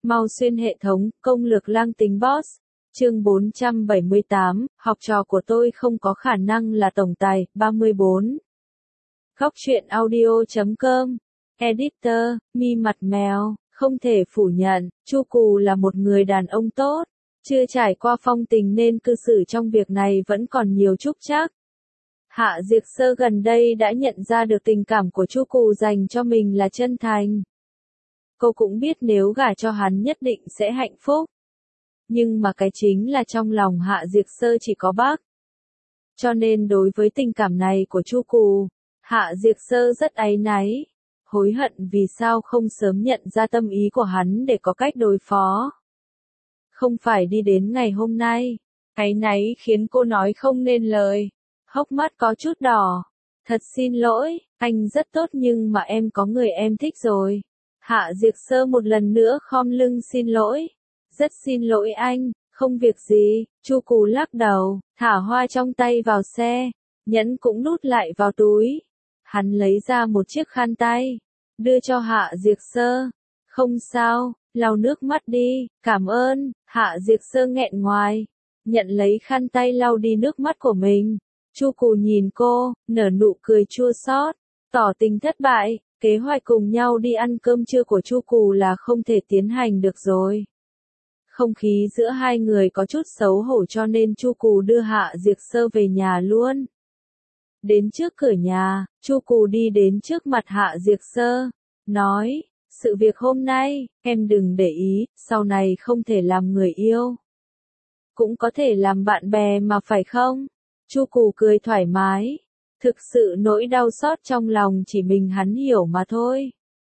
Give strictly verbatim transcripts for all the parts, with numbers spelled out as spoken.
Mau xuyên hệ thống, công lược lang tính boss. Chương bốn trăm bảy mươi tám, học trò của tôi không có khả năng là tổng tài, ba mươi bốn. Góc truyện audio chấm com. Editor, mi mặt mèo, không thể phủ nhận, Chu Cù là một người đàn ông tốt, chưa trải qua phong tình nên cư xử trong việc này vẫn còn nhiều trúc trắc. Hạ Diệc Sơ gần đây đã nhận ra được tình cảm của Chu Cù dành cho mình là chân thành. Cô cũng biết nếu gả cho hắn nhất định sẽ hạnh phúc. Nhưng mà cái chính là trong lòng Hạ Diệc Sơ chỉ có bác. Cho nên đối với tình cảm này của Chu Cù, Hạ Diệc Sơ rất áy náy, hối hận vì sao không sớm nhận ra tâm ý của hắn để có cách đối phó. Không phải đi đến ngày hôm nay, áy náy khiến cô nói không nên lời, hốc mắt có chút đỏ. Thật xin lỗi, anh rất tốt nhưng mà em có người em thích rồi. Hạ Diệc Sơ một lần nữa khom lưng xin lỗi. Rất xin lỗi anh, không việc gì, Chu Cù lắc đầu, thả hoa trong tay vào xe, nhẫn cũng nút lại vào túi. Hắn lấy ra một chiếc khăn tay, đưa cho Hạ Diệc Sơ. Không sao, lau nước mắt đi, cảm ơn. Hạ Diệc Sơ nghẹn ngoài, nhận lấy khăn tay lau đi nước mắt của mình. Chu Cù nhìn cô, nở nụ cười chua xót, tỏ tình thất bại, kế hoạch cùng nhau đi ăn cơm trưa của Chu Cù là không thể tiến hành được rồi. Không khí giữa hai người có chút xấu hổ cho nên Chu Cù đưa Hạ Diệc Sơ về nhà luôn. Đến trước cửa nhà, Chu Cù đi đến trước mặt Hạ Diệc Sơ, nói, sự việc hôm nay, em đừng để ý, sau này không thể làm người yêu. Cũng có thể làm bạn bè mà phải không? Chu Cù cười thoải mái, thực sự nỗi đau xót trong lòng chỉ mình hắn hiểu mà thôi.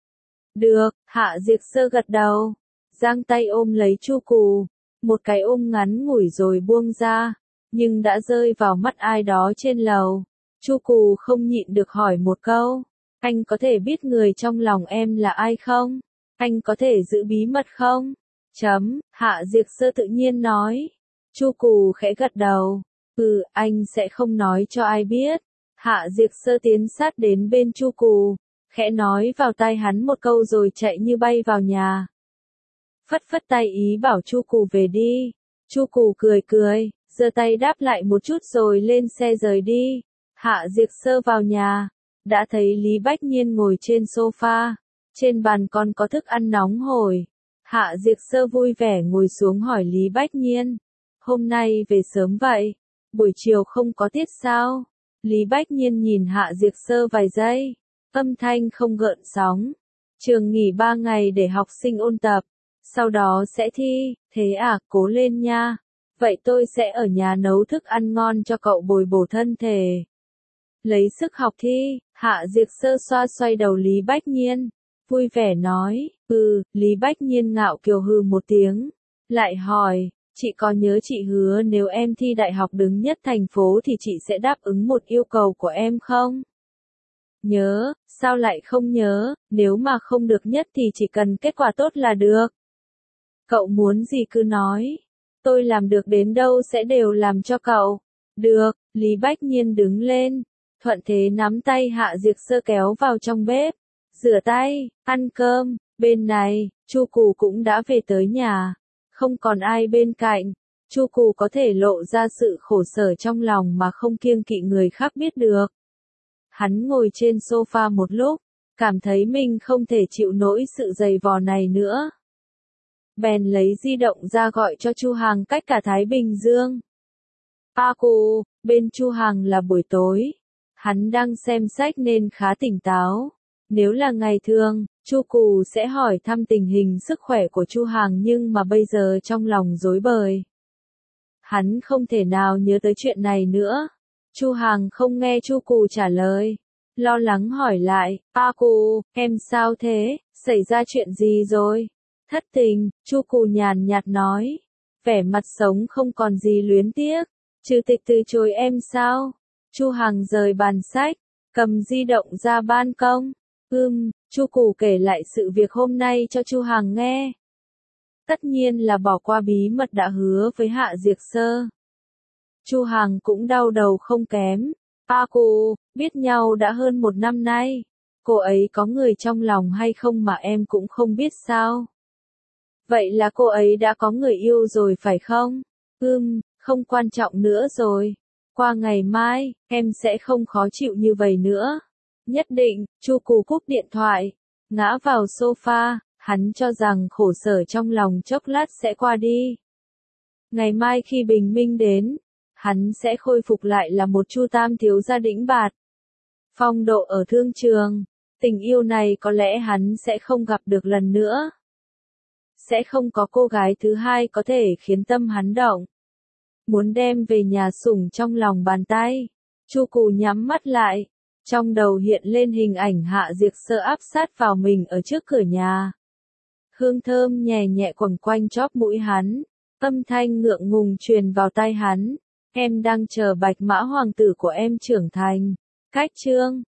Được, Hạ Diệc Sơ gật đầu. Giang tay ôm lấy Chu Cù, một cái ôm ngắn ngủi rồi buông ra, nhưng đã rơi vào mắt ai đó trên lầu. Chu Cù không nhịn được hỏi một câu, anh có thể biết người trong lòng em là ai không? Anh có thể giữ bí mật không? Chấm, Hạ Diệc Sơ tự nhiên nói. Chu Cù khẽ gật đầu, ừ, anh sẽ không nói cho ai biết. Hạ Diệc Sơ tiến sát đến bên Chu Cù, khẽ nói vào tai hắn một câu rồi chạy như bay vào nhà. Phất phất tay ý bảo Chu Cù về đi. Chu Cù cười cười, giơ tay đáp lại một chút rồi lên xe rời đi. Hạ Diệc Sơ vào nhà, đã thấy Lý Bách Nhiên ngồi trên sofa, trên bàn còn có thức ăn nóng hổi. Hạ Diệc Sơ vui vẻ ngồi xuống hỏi Lý Bách Nhiên, hôm nay về sớm vậy, buổi chiều không có tiết sao? Lý Bách Nhiên nhìn Hạ Diệc Sơ vài giây, âm thanh không gợn sóng. Trường nghỉ ba ngày để học sinh ôn tập. Sau đó sẽ thi, thế à, cố lên nha. Vậy tôi sẽ ở nhà nấu thức ăn ngon cho cậu bồi bổ thân thể. Lấy sức học thi, Hạ Diệc Sơ xoa xoay đầu Lý Bách Nhiên, vui vẻ nói, ừ, Lý Bách Nhiên ngạo kiều hừ một tiếng, lại hỏi, chị có nhớ chị hứa nếu em thi đại học đứng nhất thành phố thì chị sẽ đáp ứng một yêu cầu của em không? Nhớ, sao lại không nhớ, nếu mà không được nhất thì chỉ cần kết quả tốt là được. Cậu muốn gì cứ nói, tôi làm được đến đâu sẽ đều làm cho cậu. Được, Lý Bách Nhiên đứng lên, thuận thế nắm tay Hạ Diệc Sơ kéo vào trong bếp, rửa tay, ăn cơm. Bên này, Chu Cù cũng đã về tới nhà, không còn ai bên cạnh, Chu Cù có thể lộ ra sự khổ sở trong lòng mà không kiêng kỵ người khác biết được. Hắn ngồi trên sofa một lúc, cảm thấy mình không thể chịu nổi sự giày vò này nữa. Bèn lấy di động ra gọi cho Chu Hằng cách cả Thái Bình Dương. A Cù, bên Chu Hằng là buổi tối. Hắn đang xem sách nên khá tỉnh táo. Nếu là ngày thường, Chu Cù sẽ hỏi thăm tình hình sức khỏe của Chu Hằng nhưng mà bây giờ trong lòng rối bời. Hắn không thể nào nhớ tới chuyện này nữa. Chu Hằng không nghe Chu Cù trả lời. Lo lắng hỏi lại, A Cù, em sao thế, xảy ra chuyện gì rồi? Thất tình, Chu Cù nhàn nhạt nói, vẻ mặt sống không còn gì luyến tiếc. Trừ tịch từ chối em sao? Chu Hằng rời bàn sách, cầm di động ra ban công. Ừm, Chu Cù kể lại sự việc hôm nay cho Chu Hằng nghe. Tất nhiên là bỏ qua bí mật đã hứa với Hạ Diệc Sơ. Chu Hằng cũng đau đầu không kém. A Cù, biết nhau đã hơn một năm nay. Cô ấy có người trong lòng hay không mà em cũng không biết sao? Vậy là cô ấy đã có người yêu rồi phải không? Ừm, không quan trọng nữa rồi. Qua ngày mai, em sẽ không khó chịu như vậy nữa. Nhất định, Chu Cù cúp điện thoại, ngã vào sofa, hắn cho rằng khổ sở trong lòng chốc lát sẽ qua đi. Ngày mai khi bình minh đến, hắn sẽ khôi phục lại là một Chu Tam thiếu gia đĩnh bạt. Phong độ ở thương trường, tình yêu này có lẽ hắn sẽ không gặp được lần nữa. Sẽ không có cô gái thứ hai có thể khiến tâm hắn động. Muốn đem về nhà sủng trong lòng bàn tay. Chu Cù nhắm mắt lại, trong đầu hiện lên hình ảnh Hạ Diệc Sơ áp sát vào mình ở trước cửa nhà. Hương thơm nhẹ nhẹ quẩn quanh chóp mũi hắn, âm thanh ngượng ngùng truyền vào tai hắn. Em đang chờ bạch mã hoàng tử của em trưởng thành. Cách chương